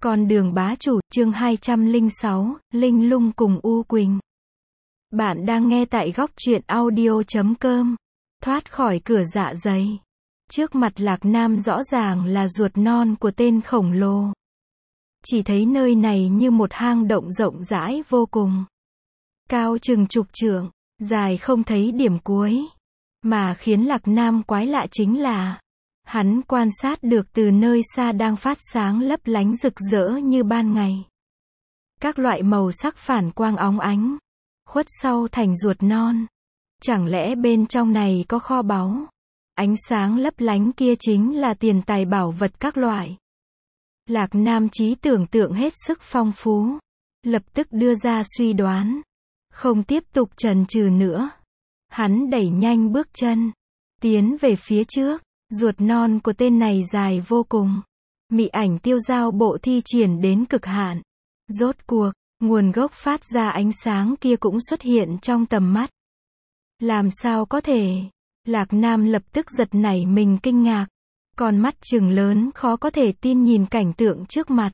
Con đường bá chủ, chương 206, Linh Lung cùng U Quỳnh. Bạn đang nghe tại góc truyện audio.com. Thoát khỏi cửa dạ dày. Trước mặt Lạc Nam rõ ràng là ruột non của tên khổng lồ. Chỉ thấy nơi này như một hang động rộng rãi vô cùng. Cao chừng chục trượng, dài không thấy điểm cuối. Mà khiến Lạc Nam quái lạ chính là hắn quan sát được từ nơi xa đang phát sáng lấp lánh rực rỡ như ban ngày. Các loại màu sắc phản quang óng ánh, khuất sau thành ruột non. Chẳng lẽ bên trong này có kho báu? Ánh sáng lấp lánh kia chính là tiền tài bảo vật các loại. Lạc Nam trí tưởng tượng hết sức phong phú, lập tức đưa ra suy đoán. Không tiếp tục chần chừ nữa. Hắn đẩy nhanh bước chân, tiến về phía trước. Ruột non của tên này dài vô cùng. Mị ảnh tiêu dao bộ thi triển đến cực hạn. Rốt cuộc, nguồn gốc phát ra ánh sáng kia cũng xuất hiện trong tầm mắt. Làm sao có thể? Lạc Nam lập tức giật nảy mình kinh ngạc. Con mắt trừng lớn khó có thể tin nhìn cảnh tượng trước mặt.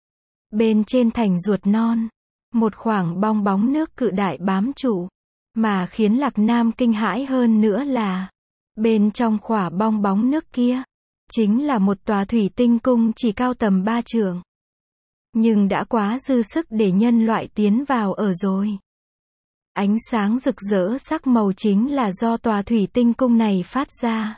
Bên trên thành ruột non, một khoảng bong bóng nước cự đại bám trụ. Mà khiến Lạc Nam kinh hãi hơn nữa là bên trong khỏa bong bóng nước kia, chính là một tòa thủy tinh cung chỉ cao tầm 3 trượng. Nhưng đã quá dư sức để nhân loại tiến vào ở rồi. Ánh sáng rực rỡ sắc màu chính là do tòa thủy tinh cung này phát ra.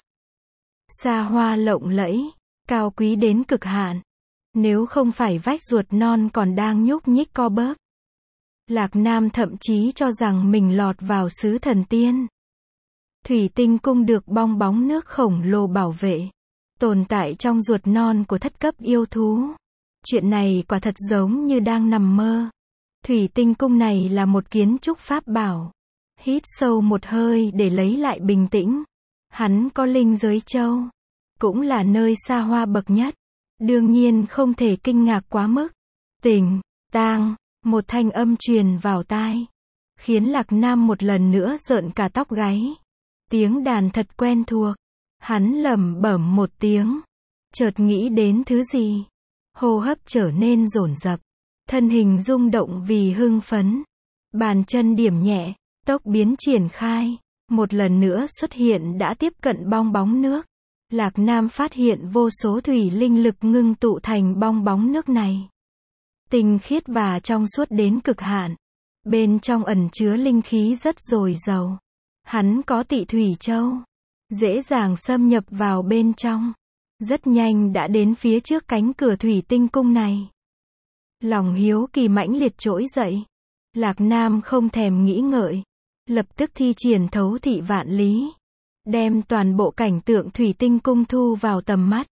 Xa hoa lộng lẫy, cao quý đến cực hạn. Nếu không phải vách ruột non còn đang nhúc nhích co bóp, Lạc Nam thậm chí cho rằng mình lọt vào xứ thần tiên. Thủy tinh cung được bong bóng nước khổng lồ bảo vệ, tồn tại trong ruột non của thất cấp yêu thú. Chuyện này quả thật giống như đang nằm mơ. Thủy tinh cung này là một kiến trúc pháp bảo. Hít sâu một hơi để lấy lại bình tĩnh. Hắn có linh giới châu, cũng là nơi xa hoa bậc nhất. Đương nhiên không thể kinh ngạc quá mức. Tình, tang, một thanh âm truyền vào tai, khiến Lạc Nam một lần nữa rợn cả tóc gáy. Tiếng đàn thật quen thuộc. Hắn lẩm bẩm một tiếng, chợt nghĩ đến thứ gì. Hô hấp trở nên dồn dập, thân hình rung động vì hưng phấn. Bàn chân điểm nhẹ, tốc biến triển khai, một lần nữa xuất hiện đã tiếp cận bong bóng nước. Lạc Nam phát hiện vô số thủy linh lực ngưng tụ thành bong bóng nước này. Tinh khiết và trong suốt đến cực hạn. Bên trong ẩn chứa linh khí rất dồi dào. Hắn có tị thủy châu, dễ dàng xâm nhập vào bên trong. Rất nhanh đã đến phía trước cánh cửa thủy tinh cung này. Lòng hiếu kỳ mãnh liệt trỗi dậy. Lạc Nam không thèm nghĩ ngợi, lập tức thi triển thấu thị vạn lý, đem toàn bộ cảnh tượng thủy tinh cung thu vào tầm mắt.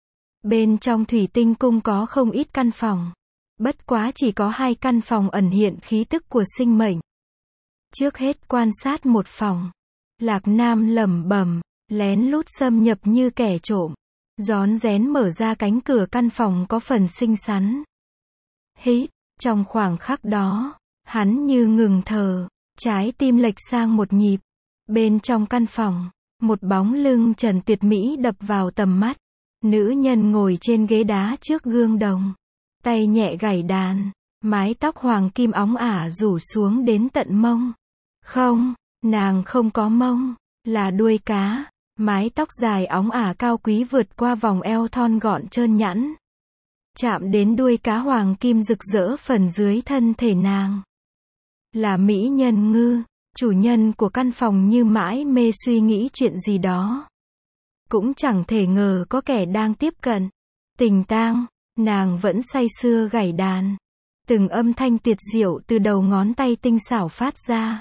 Bên trong thủy tinh cung có không ít căn phòng. Bất quá chỉ có 2 căn phòng ẩn hiện khí tức của sinh mệnh. Trước hết quan sát một phòng, Lạc Nam lẩm bẩm, lén lút xâm nhập như kẻ trộm, rón rén mở ra cánh cửa căn phòng có phần xinh xắn. Hít, trong khoảng khắc đó, hắn như ngừng thở, trái tim lệch sang một nhịp. Bên trong căn phòng, một bóng lưng trần tuyệt mỹ đập vào tầm mắt. Nữ nhân ngồi trên ghế đá trước gương đồng, tay nhẹ gảy đàn, mái tóc hoàng kim óng ả rủ xuống đến tận mông. Không, nàng không có mông, là đuôi cá. Mái tóc dài óng ả cao quý vượt qua vòng eo thon gọn trơn nhẵn, chạm đến đuôi cá hoàng kim rực rỡ phần dưới thân thể nàng. Là mỹ nhân Ngư. Chủ nhân của căn phòng như mãi mê suy nghĩ chuyện gì đó. Cũng chẳng thể ngờ có kẻ đang tiếp cận. Tình tang, nàng vẫn say sưa gảy đàn. Từng âm thanh tuyệt diệu từ đầu ngón tay tinh xảo phát ra.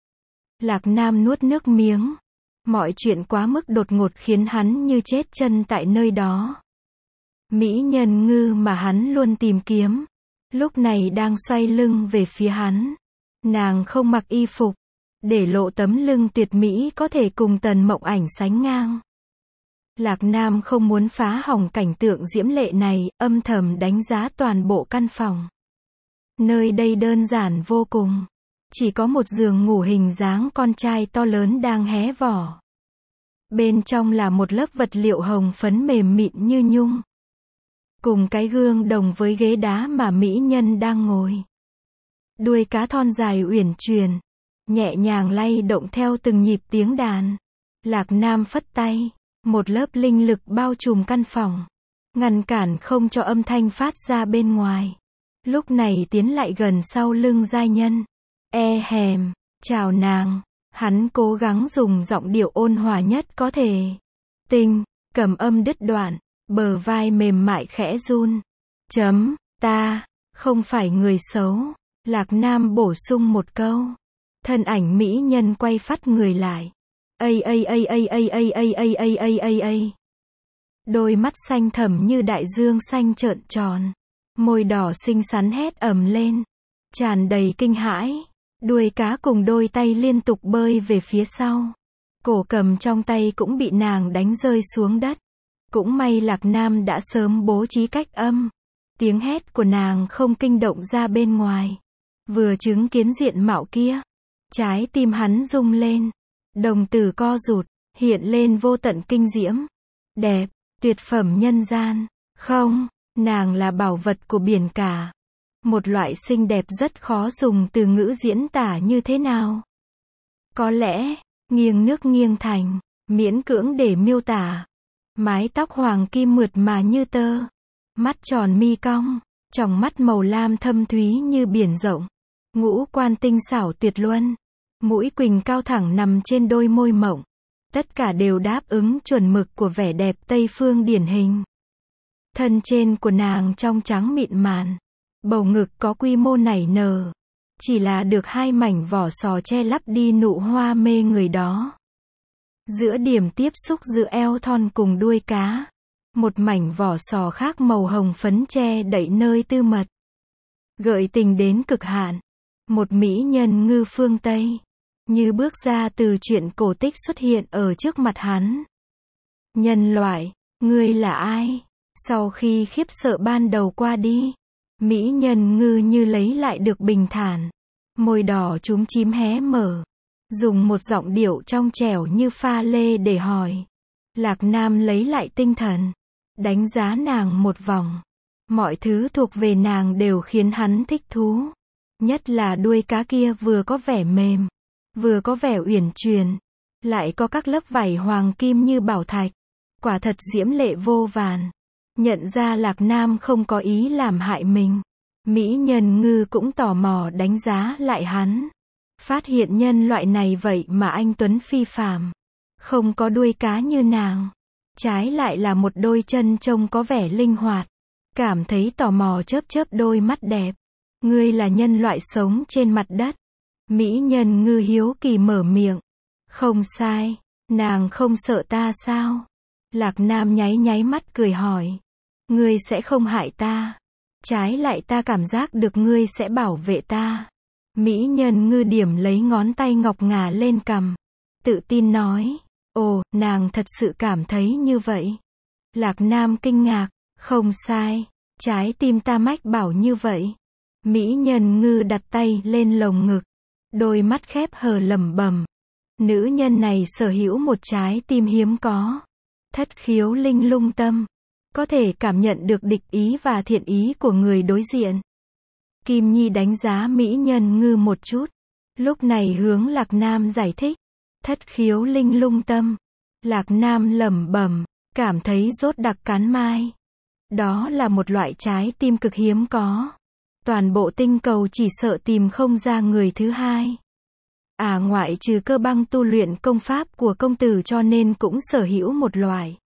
Lạc Nam nuốt nước miếng. Mọi chuyện quá mức đột ngột khiến hắn như chết chân tại nơi đó. Mỹ nhân Ngư mà hắn luôn tìm kiếm, lúc này đang xoay lưng về phía hắn. Nàng không mặc y phục, để lộ tấm lưng tuyệt mỹ có thể cùng Tần Mộng Ảnh sánh ngang. Lạc Nam không muốn phá hỏng cảnh tượng diễm lệ này, âm thầm đánh giá toàn bộ căn phòng. Nơi đây đơn giản vô cùng. Chỉ có một giường ngủ hình dáng con trai to lớn đang hé vỏ. Bên trong là một lớp vật liệu hồng phấn mềm mịn như nhung. cùng cái gương đồng với ghế đá mà mỹ nhân đang ngồi. Đuôi cá thon dài uyển chuyển, nhẹ nhàng lay động theo từng nhịp tiếng đàn. Lạc Nam phất tay, một lớp linh lực bao trùm căn phòng, ngăn cản không cho âm thanh phát ra bên ngoài. Lúc này tiến lại gần sau lưng giai nhân. Hèm, chào nàng. Hắn cố gắng dùng giọng điệu ôn hòa nhất có thể. Tinh, cầm âm đứt đoạn, bờ vai mềm mại khẽ run. Ta, không phải người xấu. Lạc Nam bổ sung một câu. Thân ảnh mỹ nhân quay phắt người lại. Đôi mắt xanh thẳm như đại dương xanh trợn tròn. Môi đỏ xinh xắn hét ầm lên. Tràn đầy kinh hãi. Đuôi cá cùng đôi tay liên tục bơi về phía sau. Cổ cầm trong tay cũng bị nàng đánh rơi xuống đất. Cũng may Lạc Nam đã sớm bố trí cách âm. Tiếng hét của nàng không kinh động ra bên ngoài. Vừa chứng kiến diện mạo kia, trái tim hắn rung lên. Đồng tử co rụt, hiện lên vô tận kinh diễm. Đẹp, tuyệt phẩm nhân gian. Không, nàng là bảo vật của biển cả. Một loại xinh đẹp rất khó dùng từ ngữ diễn tả như thế nào. Có lẽ, nghiêng nước nghiêng thành, miễn cưỡng để miêu tả. Mái tóc hoàng kim mượt mà như tơ. Mắt tròn mi cong, tròng mắt màu lam thâm thúy như biển rộng. Ngũ quan tinh xảo tuyệt luân. Mũi quỳnh cao thẳng nằm trên đôi môi mộng. Tất cả đều đáp ứng chuẩn mực của vẻ đẹp Tây phương điển hình. Thân trên của nàng trong trắng mịn màn. Bầu ngực có quy mô nảy nở. Chỉ là được 2 mảnh vỏ sò che lấp đi nụ hoa mê người đó. Giữa điểm tiếp xúc giữa eo thon cùng đuôi cá. Một mảnh vỏ sò khác màu hồng phấn che đậy nơi tư mật. Gợi tình đến cực hạn. Một mỹ nhân ngư phương Tây. Như bước ra từ truyện cổ tích xuất hiện ở trước mặt hắn. Nhân loại, ngươi là ai? Sau khi khiếp sợ ban đầu qua đi, mỹ nhân ngư như lấy lại được bình thản. Môi đỏ chúm chím hé mở. Dùng một giọng điệu trong trẻo như pha lê để hỏi. Lạc Nam lấy lại tinh thần. Đánh giá nàng một vòng. Mọi thứ thuộc về nàng đều khiến hắn thích thú. Nhất là đuôi cá kia vừa có vẻ mềm, vừa có vẻ uyển chuyển, lại có các lớp vảy hoàng kim như bảo thạch. Quả thật diễm lệ vô vàn. Nhận ra Lạc Nam không có ý làm hại mình. Mỹ nhân ngư cũng tò mò đánh giá lại hắn. Phát hiện nhân loại này vậy mà anh tuấn phi phàm. Không có đuôi cá như nàng. Trái lại là một đôi chân trông có vẻ linh hoạt. Cảm thấy tò mò chớp chớp đôi mắt đẹp. Ngươi là nhân loại sống trên mặt đất. Mỹ nhân ngư hiếu kỳ mở miệng. Không sai, nàng không sợ ta sao? Lạc Nam nháy nháy mắt cười hỏi. Ngươi sẽ không hại ta. Trái lại ta cảm giác được ngươi sẽ bảo vệ ta. Mỹ nhân ngư điểm lấy ngón tay ngọc ngà lên cằm. Tự tin nói. Ồ, nàng thật sự cảm thấy như vậy. Lạc Nam kinh ngạc. Không sai, trái tim ta mách bảo như vậy. Mỹ nhân ngư đặt tay lên lồng ngực. Đôi mắt khép hờ lẩm bẩm. Nữ nhân này sở hữu một trái tim hiếm có. Thất khiếu linh lung tâm. Có thể cảm nhận được địch ý và thiện ý của người đối diện. Kim Nhi đánh giá mỹ nhân ngư một chút. Lúc này hướng Lạc Nam giải thích. Thất khiếu linh lung tâm. Lạc Nam lẩm bẩm, cảm thấy rốt đặc cắn mai. Đó là một loại trái tim cực hiếm có. Toàn bộ tinh cầu chỉ sợ tìm không ra người thứ hai. Ngoại trừ Cơ Băng tu luyện công pháp của công tử cho nên cũng sở hữu một loại.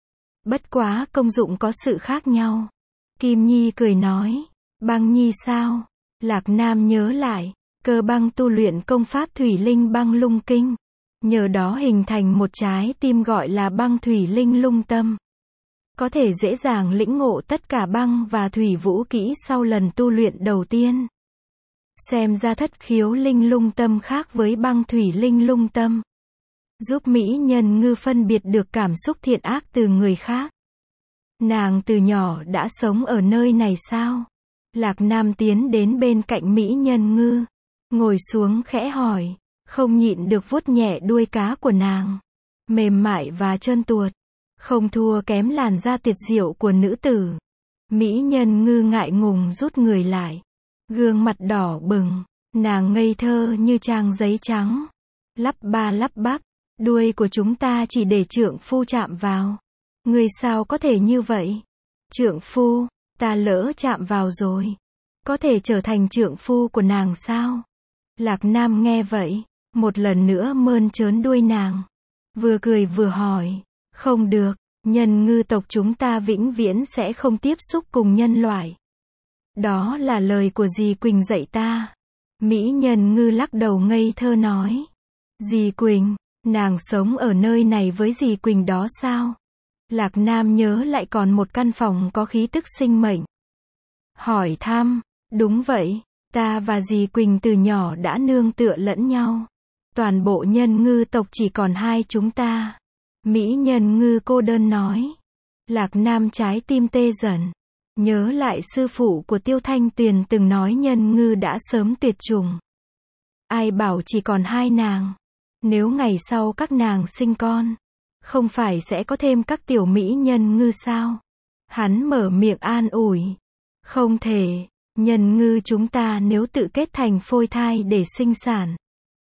Bất quá công dụng có sự khác nhau. Kim Nhi cười nói. Băng Nhi sao? Lạc Nam nhớ lại. Cơ Băng tu luyện công pháp Thủy Linh Băng Lung Kinh. Nhờ đó hình thành một trái tim gọi là Băng Thủy Linh Lung Tâm. Có thể dễ dàng lĩnh ngộ tất cả băng và thủy vũ kỹ sau lần tu luyện đầu tiên. Xem ra thất khiếu linh lung tâm khác với băng thủy linh lung tâm. Giúp mỹ nhân ngư phân biệt được cảm xúc thiện ác từ người khác. Nàng từ nhỏ đã sống ở nơi này sao? Lạc Nam tiến đến bên cạnh mỹ nhân ngư. Ngồi xuống khẽ hỏi. Không nhịn được vuốt nhẹ đuôi cá của nàng. Mềm mại và trơn tuột. Không thua kém làn da tuyệt diệu của nữ tử. Mỹ Nhân Ngư ngại ngùng rút người lại. Gương mặt đỏ bừng, nàng ngây thơ như trang giấy trắng. Lắp ba lắp bắp, đuôi của chúng ta chỉ để trượng phu chạm vào. Người sao có thể như vậy? Trượng phu, ta lỡ chạm vào rồi. Có thể trở thành trượng phu của nàng sao? Lạc Nam nghe vậy, một lần nữa mơn trớn đuôi nàng. Vừa cười vừa hỏi, không được, nhân ngư tộc chúng ta vĩnh viễn sẽ không tiếp xúc cùng nhân loại. Đó là lời của dì Quỳnh dạy ta. Mỹ Nhân Ngư lắc đầu ngây thơ nói. Dì Quỳnh, nàng sống ở nơi này với dì Quỳnh đó sao? Lạc Nam nhớ lại còn một căn phòng có khí tức sinh mệnh. Hỏi thăm, đúng vậy, ta và dì Quỳnh từ nhỏ đã nương tựa lẫn nhau. Toàn bộ nhân ngư tộc chỉ còn hai chúng ta. Mỹ Nhân Ngư cô đơn nói. Lạc Nam trái tim tê dần. Nhớ lại sư phụ của Tiêu Thanh Tuyền từng nói nhân ngư đã sớm tuyệt chủng. Ai bảo chỉ còn hai nàng. Nếu ngày sau các nàng sinh con, không phải sẽ có thêm các tiểu mỹ nhân ngư sao? Hắn mở miệng an ủi. Không thể, nhân ngư chúng ta nếu tự kết thành phôi thai để sinh sản,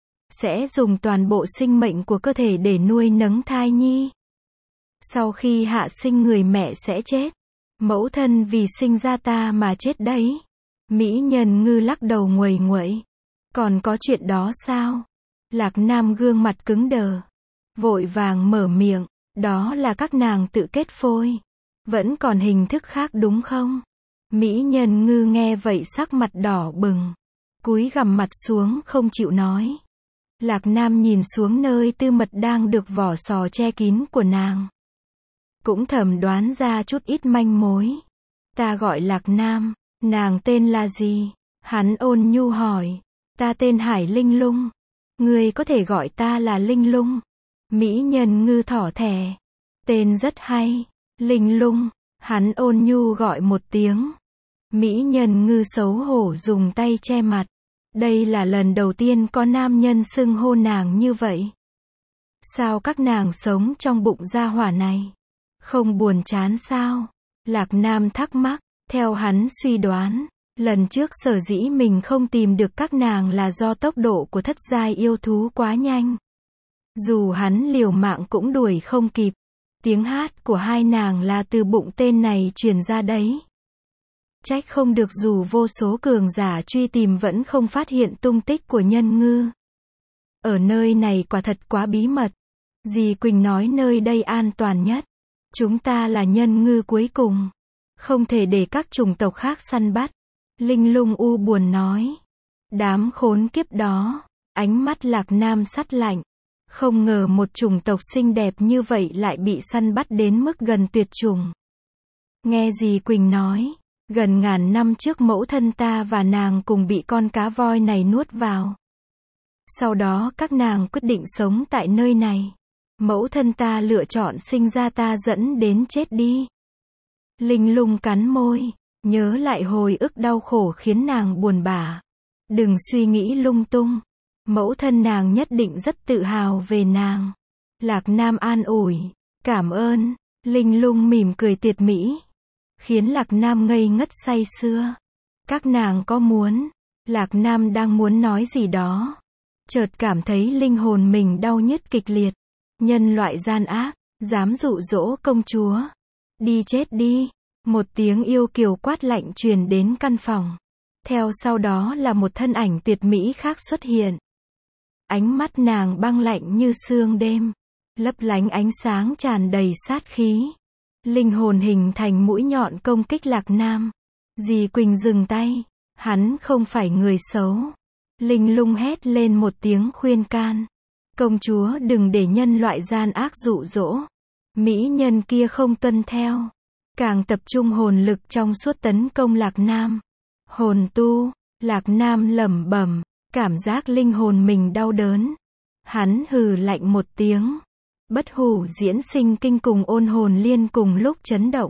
sẽ dùng toàn bộ sinh mệnh của cơ thể để nuôi nấng thai nhi. Sau khi hạ sinh người mẹ sẽ chết. Mẫu thân vì sinh ra ta mà chết đấy. Mỹ Nhân Ngư lắc đầu nguầy nguậy. Còn có chuyện đó sao? Lạc Nam gương mặt cứng đờ. Vội vàng mở miệng. Đó là các nàng tự kết phôi. Vẫn còn hình thức khác đúng không? Mỹ Nhân Ngư nghe vậy sắc mặt đỏ bừng. Cúi gằm mặt xuống không chịu nói. Lạc Nam nhìn xuống nơi tư mật đang được vỏ sò che kín của nàng. Cũng thầm đoán ra chút ít manh mối. Ta gọi Lạc Nam, nàng tên là gì? Hắn ôn nhu hỏi. Ta tên Hải Linh Lung. Ngươi có thể gọi ta là Linh Lung. Mỹ Nhân Ngư thỏ thẻ. Tên rất hay. Linh Lung. Hắn ôn nhu gọi một tiếng. Mỹ Nhân Ngư xấu hổ dùng tay che mặt. Đây là lần đầu tiên có nam nhân xưng hô nàng như vậy. Sao các nàng sống trong bụng gia hỏa này? Không buồn chán sao? Lạc Nam thắc mắc. Theo hắn suy đoán, lần trước sở dĩ mình không tìm được các nàng là do tốc độ của thất giai yêu thú quá nhanh. Dù hắn liều mạng cũng đuổi không kịp. Tiếng hát của hai nàng là từ bụng tên này truyền ra đấy. Trách không được dù vô số cường giả truy tìm vẫn không phát hiện tung tích của nhân ngư. Ở nơi này quả thật quá bí mật. Dì Quỳnh nói nơi đây an toàn nhất. Chúng ta là nhân ngư cuối cùng. Không thể để các chủng tộc khác săn bắt. Linh Lung u buồn nói. Đám khốn kiếp đó. Ánh mắt Lạc Nam sắt lạnh. Không ngờ một chủng tộc xinh đẹp như vậy lại bị săn bắt đến mức gần tuyệt chủng. Nghe dì Quỳnh nói. Gần ngàn năm trước mẫu thân ta và nàng cùng bị con cá voi này nuốt vào. Sau đó các nàng quyết định sống tại nơi này. Mẫu thân ta lựa chọn sinh ra ta dẫn đến chết đi. Linh Lung cắn môi, nhớ lại hồi ức đau khổ khiến nàng buồn bã. Đừng suy nghĩ lung tung. Mẫu thân nàng nhất định rất tự hào về nàng. Lạc Nam an ủi. Cảm ơn. Linh Lung mỉm cười tuyệt mỹ. Khiến Lạc Nam ngây ngất say sưa. Các nàng có muốn. Lạc Nam đang muốn nói gì đó. Chợt cảm thấy linh hồn mình đau nhức kịch liệt. Nhân loại gian ác, dám dụ dỗ công chúa. Đi chết đi. Một tiếng yêu kiều quát lạnh truyền đến căn phòng. Theo sau đó là một thân ảnh tuyệt mỹ khác xuất hiện. Ánh mắt nàng băng lạnh như sương đêm. Lấp lánh ánh sáng tràn đầy sát khí. Linh hồn hình thành mũi nhọn công kích Lạc Nam. Dì Quỳnh dừng tay. Hắn không phải người xấu. Linh Lung hét lên một tiếng khuyên can. Công chúa đừng để nhân loại gian ác dụ dỗ. Mỹ nhân kia không tuân theo. Càng tập trung hồn lực trong suốt tấn công Lạc Nam. Hồn tu. Lạc Nam lẩm bẩm. Cảm giác linh hồn mình đau đớn. Hắn hừ lạnh một tiếng. Bất hủ diễn sinh kinh cùng ôn hồn liên cùng lúc chấn động.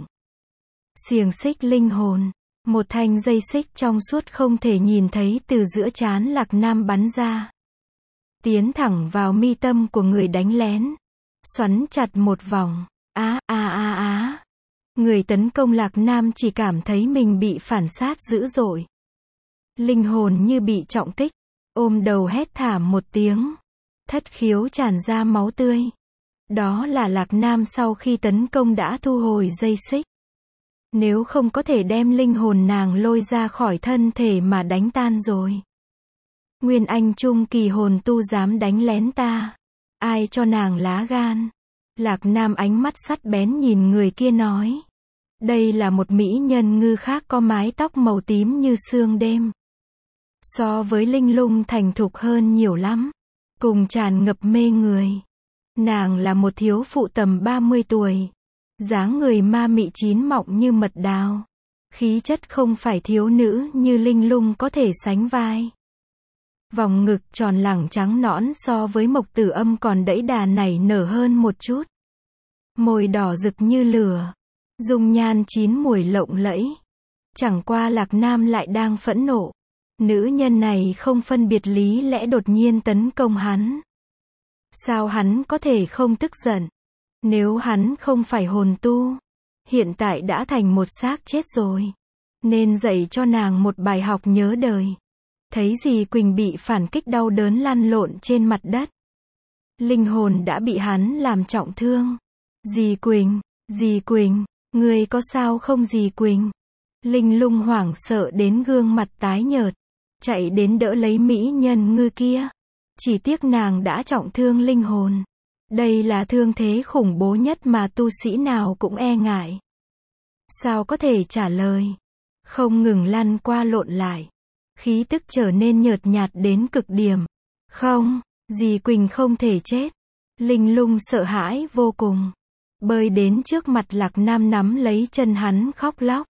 Xiềng xích linh hồn. Một thanh dây xích trong suốt không thể nhìn thấy từ giữa trán Lạc Nam bắn ra. Tiến thẳng vào mi tâm của người đánh lén. Xoắn chặt một vòng. Á á á á. Người tấn công Lạc Nam chỉ cảm thấy mình bị phản sát dữ dội. Linh hồn như bị trọng kích, ôm đầu hét thảm một tiếng. Thất khiếu tràn ra máu tươi. Đó là Lạc Nam sau khi tấn công đã thu hồi dây xích. Nếu không có thể đem linh hồn nàng lôi ra khỏi thân thể mà đánh tan rồi. Nguyên Anh trung kỳ hồn tu dám đánh lén ta. Ai cho nàng lá gan? Lạc Nam ánh mắt sắt bén nhìn người kia nói. Đây là một mỹ nhân ngư khác có mái tóc màu tím như sương đêm. So với Linh Lung thành thục hơn nhiều lắm. Cùng tràn ngập mê người. Nàng là một thiếu phụ tầm 30 tuổi. Dáng người ma mị chín mọng như mật đào. Khí chất không phải thiếu nữ như Linh Lung có thể sánh vai. Vòng ngực tròn lẳng trắng nõn so với Mộc Tử Âm còn đẫy đà nảy nở hơn một chút. Môi đỏ rực như lửa. Dung nhan chín muồi lộng lẫy. Chẳng qua Lạc Nam lại đang phẫn nộ. Nữ nhân này không phân biệt lý lẽ đột nhiên tấn công hắn. Sao hắn có thể không tức giận? Nếu hắn không phải hồn tu, hiện tại đã thành một xác chết rồi. Nên dạy cho nàng một bài học nhớ đời. Thấy dì Quỳnh bị phản kích đau đớn lăn lộn trên mặt đất. Linh hồn đã bị hắn làm trọng thương. Dì Quỳnh, ngươi có sao không dì Quỳnh? Linh Lung hoảng sợ đến gương mặt tái nhợt. Chạy đến đỡ lấy mỹ nhân ngư kia. Chỉ tiếc nàng đã trọng thương linh hồn. Đây là thương thế khủng bố nhất mà tu sĩ nào cũng e ngại. Sao có thể trả lời? Không ngừng lăn qua lộn lại. Khí tức trở nên nhợt nhạt đến cực điểm. Không, dì Quỳnh không thể chết. Linh Lung sợ hãi vô cùng. Bơi đến trước mặt Lạc Nam nắm lấy chân hắn khóc lóc.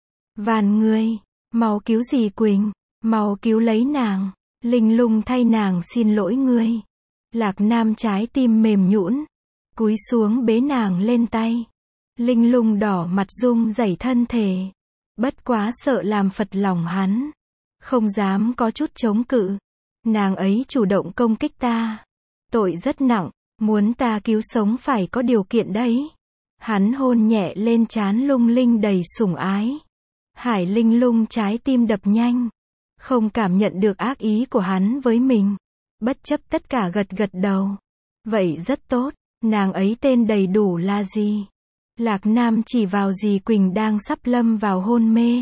Van ngươi, mau cứu dì Quỳnh, mau cứu lấy nàng. Linh Lung thay nàng xin lỗi ngươi. Lạc Nam trái tim mềm nhũn, cúi xuống bế nàng lên tay. Linh Lung đỏ mặt run rẩy thân thể. Bất quá sợ làm phật lòng hắn. Không dám có chút chống cự. Nàng ấy chủ động công kích ta. Tội rất nặng, muốn ta cứu sống phải có điều kiện đấy. Hắn hôn nhẹ lên trán Lung Linh đầy sủng ái. Hải Linh Lung trái tim đập nhanh. Không cảm nhận được ác ý của hắn với mình. Bất chấp tất cả gật gật đầu. Vậy rất tốt, nàng ấy tên đầy đủ là gì? Lạc Nam chỉ vào dì Quỳnh đang sắp lâm vào hôn mê.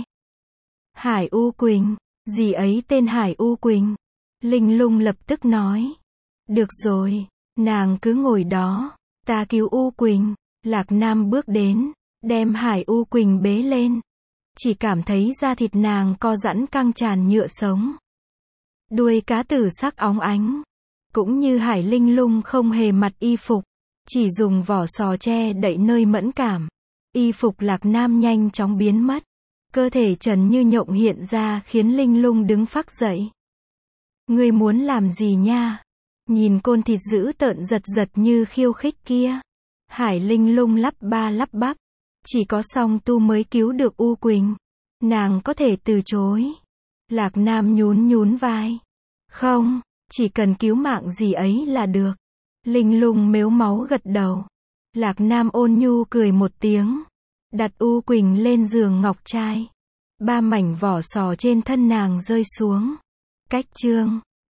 Hải U Quỳnh, dì ấy tên Hải U Quỳnh. Linh Lung lập tức nói. Được rồi, nàng cứ ngồi đó, ta cứu U Quỳnh. Lạc Nam bước đến, đem Hải U Quỳnh bế lên. Chỉ cảm thấy da thịt nàng co giãn căng tràn nhựa sống. Đuôi cá tử sắc óng ánh. Cũng như Hải Linh Lung không hề mặc y phục. Chỉ dùng vỏ sò che đậy nơi mẫn cảm. Y phục Lạc Nam nhanh chóng biến mất. Cơ thể trần như nhộng hiện ra khiến Linh Lung đứng phác dậy. Ngươi muốn làm gì nha? Nhìn côn thịt dữ tợn giật giật như khiêu khích kia. Hải Linh Lung lắp ba lắp bắp. Chỉ có song tu mới cứu được U Quỳnh. Nàng có thể từ chối. Lạc Nam nhún nhún vai. Không, chỉ cần cứu mạng gì ấy là được. Linh Lung mếu máu gật đầu. Lạc Nam ôn nhu cười một tiếng. Đặt U Quỳnh lên giường ngọc trai. 3 mảnh vỏ sò trên thân nàng rơi xuống. Cách chương